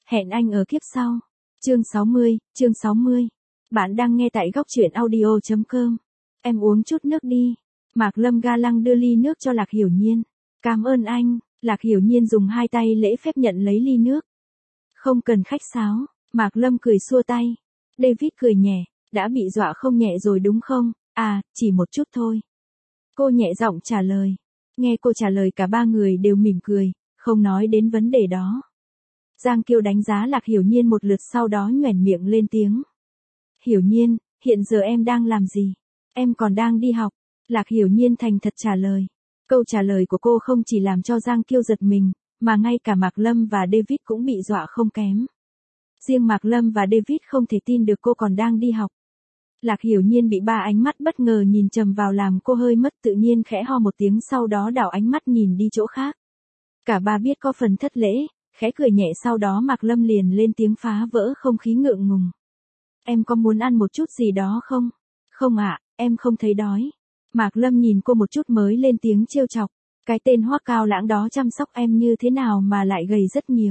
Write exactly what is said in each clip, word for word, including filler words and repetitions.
Hẹn anh ở kiếp sau. Chương sáu mươi, chương sáu mươi. Bạn đang nghe tại góc truyện audio chấm com. Em uống chút nước đi. Mạc Lâm ga lăng đưa ly nước cho Lạc Hiểu Nhiên. Cảm ơn anh. Lạc Hiểu Nhiên dùng hai tay lễ phép nhận lấy ly nước. Không cần khách sáo. Mạc Lâm cười xua tay. David cười nhẹ. Đã bị dọa không nhẹ rồi đúng không? À, chỉ một chút thôi. Cô nhẹ giọng trả lời. Nghe cô trả lời cả ba người đều mỉm cười, không nói đến vấn đề đó. Giang Kiêu đánh giá Lạc Hiểu Nhiên một lượt sau đó nhoẻn miệng lên tiếng. Hiểu Nhiên, hiện giờ em đang làm gì? Em còn đang đi học. Lạc Hiểu Nhiên thành thật trả lời. Câu trả lời của cô không chỉ làm cho Giang Kiêu giật mình, mà ngay cả Mạc Lâm và David cũng bị dọa không kém. Riêng Mạc Lâm và David không thể tin được cô còn đang đi học. Lạc Hiểu Nhiên bị ba ánh mắt bất ngờ nhìn chầm vào làm cô hơi mất tự nhiên khẽ ho một tiếng sau đó đảo ánh mắt nhìn đi chỗ khác. Cả ba biết có phần thất lễ, khẽ cười nhẹ sau đó Mạc Lâm liền lên tiếng phá vỡ không khí ngượng ngùng. Em có muốn ăn một chút gì đó không? Không ạ, em không thấy đói. Mạc Lâm nhìn cô một chút mới lên tiếng trêu chọc. Cái tên Hoắc Cao Lãng đó chăm sóc em như thế nào mà lại gầy rất nhiều.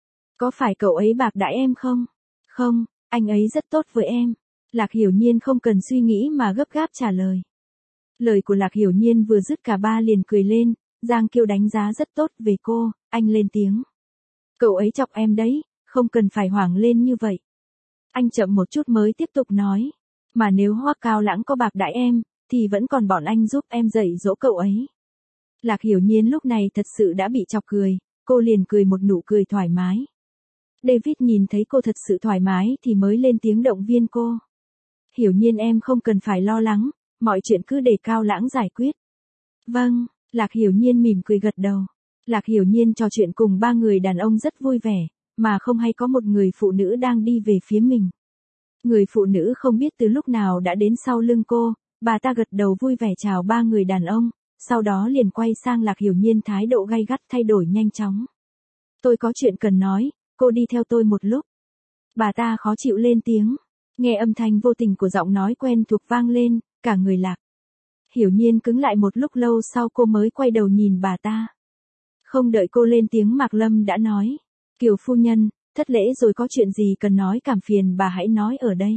Có phải cậu ấy bạc đãi em không? Không, anh ấy rất tốt với em. Lạc Hiểu Nhiên không cần suy nghĩ mà gấp gáp trả lời. Lời của Lạc Hiểu Nhiên vừa dứt cả ba liền cười lên, Giang Kiêu đánh giá rất tốt về cô, anh lên tiếng. Cậu ấy chọc em đấy, không cần phải hoảng lên như vậy. Anh chậm một chút mới tiếp tục nói, mà nếu Hoắc Cao Lãng có bạc đãi em, thì vẫn còn bọn anh giúp em dạy dỗ cậu ấy. Lạc Hiểu Nhiên lúc này thật sự đã bị chọc cười, cô liền cười một nụ cười thoải mái. David nhìn thấy cô thật sự thoải mái thì mới lên tiếng động viên cô. Hiểu Nhiên em không cần phải lo lắng, mọi chuyện cứ để Cao Lãng giải quyết. Vâng, Lạc Hiểu Nhiên mỉm cười gật đầu. Lạc Hiểu Nhiên trò chuyện cùng ba người đàn ông rất vui vẻ, mà không hay có một người phụ nữ đang đi về phía mình. Người phụ nữ không biết từ lúc nào đã đến sau lưng cô, bà ta gật đầu vui vẻ chào ba người đàn ông, sau đó liền quay sang Lạc Hiểu Nhiên thái độ gay gắt thay đổi nhanh chóng. Tôi có chuyện cần nói, cô đi theo tôi một lúc. Bà ta khó chịu lên tiếng. Nghe âm thanh vô tình của giọng nói quen thuộc vang lên, cả người Lạc Hiểu Nhiên cứng lại một lúc lâu sau cô mới quay đầu nhìn bà ta. Không đợi cô lên tiếng Mạc Lâm đã nói. Kiều phu nhân, thất lễ rồi có chuyện gì cần nói cảm phiền bà hãy nói ở đây.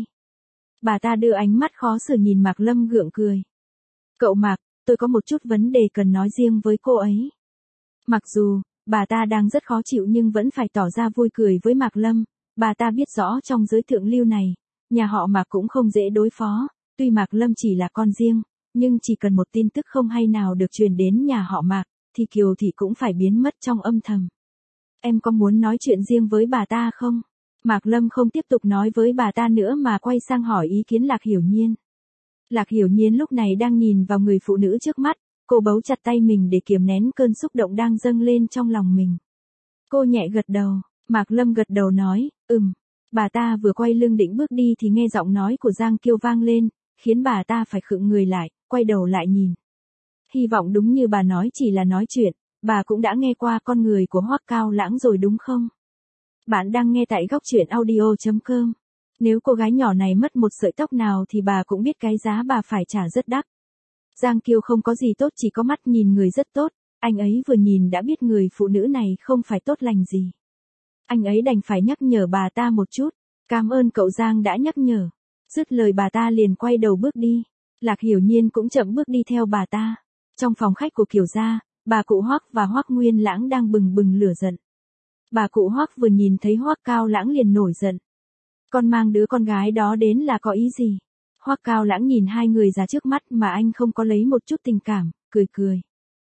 Bà ta đưa ánh mắt khó xử nhìn Mạc Lâm gượng cười. Cậu Mạc, tôi có một chút vấn đề cần nói riêng với cô ấy. Mặc dù, bà ta đang rất khó chịu nhưng vẫn phải tỏ ra vui cười với Mạc Lâm, bà ta biết rõ trong giới thượng lưu này, nhà họ Mạc cũng không dễ đối phó, tuy Mạc Lâm chỉ là con riêng, nhưng chỉ cần một tin tức không hay nào được truyền đến nhà họ Mạc, thì Kiều Thị cũng phải biến mất trong âm thầm. Em có muốn nói chuyện riêng với bà ta không? Mạc Lâm không tiếp tục nói với bà ta nữa mà quay sang hỏi ý kiến Lạc Hiểu Nhiên. Lạc Hiểu Nhiên lúc này đang nhìn vào người phụ nữ trước mắt, cô bấu chặt tay mình để kiềm nén cơn xúc động đang dâng lên trong lòng mình. Cô nhẹ gật đầu, Mạc Lâm gật đầu nói, ừm. Bà ta vừa quay lưng định bước đi thì nghe giọng nói của Giang Kiêu vang lên, khiến bà ta phải khựng người lại, quay đầu lại nhìn. Hy vọng đúng như bà nói chỉ là nói chuyện, bà cũng đã nghe qua con người của Hoắc Cao Lãng rồi đúng không? Bạn đang nghe tại góc truyện audio chấm com. Nếu cô gái nhỏ này mất một sợi tóc nào thì bà cũng biết cái giá bà phải trả rất đắt. Giang Kiêu không có gì tốt chỉ có mắt nhìn người rất tốt, anh ấy vừa nhìn đã biết người phụ nữ này không phải tốt lành gì. Anh ấy đành phải nhắc nhở bà ta một chút. Cảm ơn cậu Giang đã nhắc nhở. Dứt lời bà ta liền quay đầu bước đi. Lạc Hiểu Nhiên cũng chậm bước đi theo bà ta. Trong phòng khách của Kiều gia, bà cụ Hoắc và Hoắc Nguyên Lãng đang bừng bừng lửa giận. Bà cụ Hoắc vừa nhìn thấy Hoắc Cao Lãng liền nổi giận. Con mang đứa con gái đó đến là có ý gì? Hoắc Cao Lãng nhìn hai người già trước mắt mà anh không có lấy một chút tình cảm, cười cười.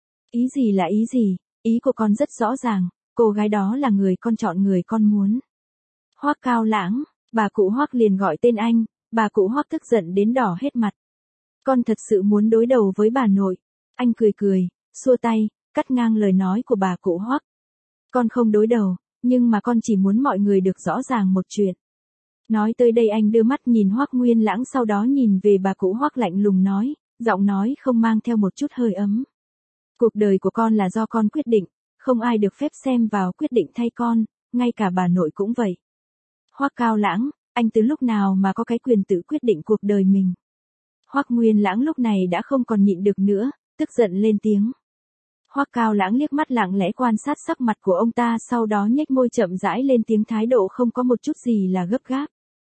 Ý gì là ý gì? Ý của con rất rõ ràng. Cô gái đó là người con chọn người con muốn. Hoắc Cao Lãng, bà cụ Hoắc liền gọi tên anh, bà cụ Hoắc tức giận đến đỏ hết mặt. Con thật sự muốn đối đầu với bà nội. Anh cười cười, xua tay, cắt ngang lời nói của bà cụ Hoắc. Con không đối đầu, nhưng mà con chỉ muốn mọi người được rõ ràng một chuyện. Nói tới đây anh đưa mắt nhìn Hoắc Nguyên Lãng sau đó nhìn về bà cụ Hoắc lạnh lùng nói, giọng nói không mang theo một chút hơi ấm. Cuộc đời của con là do con quyết định. Không ai được phép xem vào quyết định thay con, ngay cả bà nội cũng vậy. Hoắc Cao Lãng, anh từ lúc nào mà có cái quyền tự quyết định cuộc đời mình? Hoắc Nguyên Lãng lúc này đã không còn nhịn được nữa, tức giận lên tiếng. Hoắc Cao Lãng liếc mắt lặng lẽ quan sát sắc mặt của ông ta, sau đó nhếch môi chậm rãi lên tiếng, thái độ không có một chút gì là gấp gáp.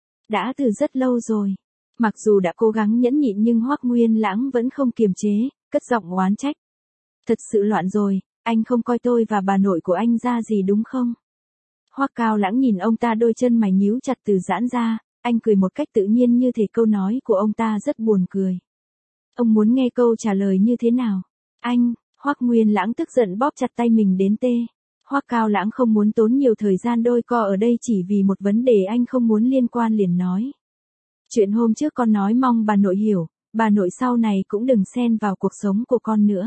Đã từ rất lâu rồi. Mặc dù đã cố gắng nhẫn nhịn nhưng Hoắc Nguyên Lãng vẫn không kiềm chế, cất giọng oán trách. Thật sự loạn rồi, anh không coi tôi và bà nội của anh ra gì đúng không? Hoắc Cao Lãng nhìn ông ta, đôi chân mày nhíu chặt từ giãn ra, anh cười một cách tự nhiên như thể câu nói của ông ta rất buồn cười. Ông muốn nghe câu trả lời như thế nào? Anh, Hoắc Nguyên Lãng tức giận bóp chặt tay mình đến tê. Hoắc Cao Lãng không muốn tốn nhiều thời gian đôi co ở đây chỉ vì một vấn đề anh không muốn liên quan, liền nói. Chuyện hôm trước con nói mong bà nội hiểu, bà nội sau này cũng đừng xen vào cuộc sống của con nữa.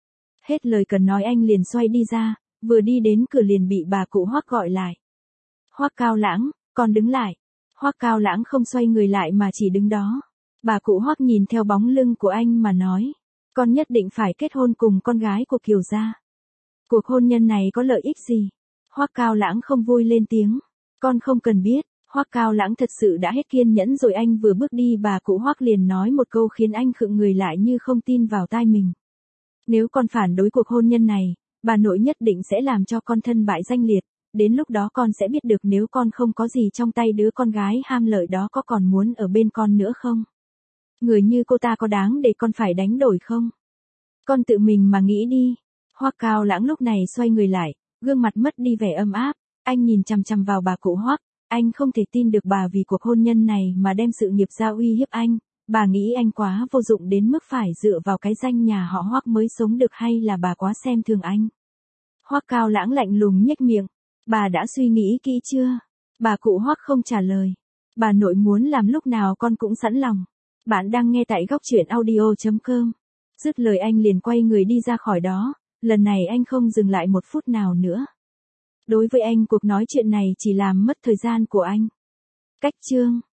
Hết lời cần nói anh liền xoay đi ra, vừa đi đến cửa liền bị bà cụ Hoắc gọi lại. Hoắc Cao Lãng, con đứng lại. Hoắc Cao Lãng không xoay người lại mà chỉ đứng đó. Bà cụ Hoắc nhìn theo bóng lưng của anh mà nói. Con nhất định phải kết hôn cùng con gái của Kiều gia. Cuộc hôn nhân này có lợi ích gì? Hoắc Cao Lãng không vui lên tiếng. Con không cần biết. Hoắc Cao Lãng thật sự đã hết kiên nhẫn rồi, anh vừa bước đi bà cụ Hoắc liền nói một câu khiến anh khựng người lại như không tin vào tai mình. Nếu con phản đối cuộc hôn nhân này, bà nội nhất định sẽ làm cho con thân bại danh liệt, đến lúc đó con sẽ biết được nếu con không có gì trong tay đứa con gái ham lợi đó có còn muốn ở bên con nữa không? Người như cô ta có đáng để con phải đánh đổi không? Con tự mình mà nghĩ đi. Hoắc Cao Lãng lúc này xoay người lại, gương mặt mất đi vẻ ấm áp, anh nhìn chằm chằm vào bà cụ Hoắc, anh không thể tin được bà vì cuộc hôn nhân này mà đem sự nghiệp ra uy hiếp anh, bà nghĩ anh quá vô dụng đến mức phải dựa vào cái danh nhà họ Hoắc mới sống được hay là bà quá xem thường anh? Hoắc Cao Lãng lạnh lùng nhếch miệng, bà đã suy nghĩ kỹ chưa? Bà cụ Hoắc không trả lời. Bà nội muốn làm lúc nào con cũng sẵn lòng. Bạn đang nghe tại góc truyện audio chấm com. Dứt lời anh liền quay người đi ra khỏi đó, lần này anh không dừng lại một phút nào nữa. Đối với anh cuộc nói chuyện này chỉ làm mất thời gian của anh. Cách chương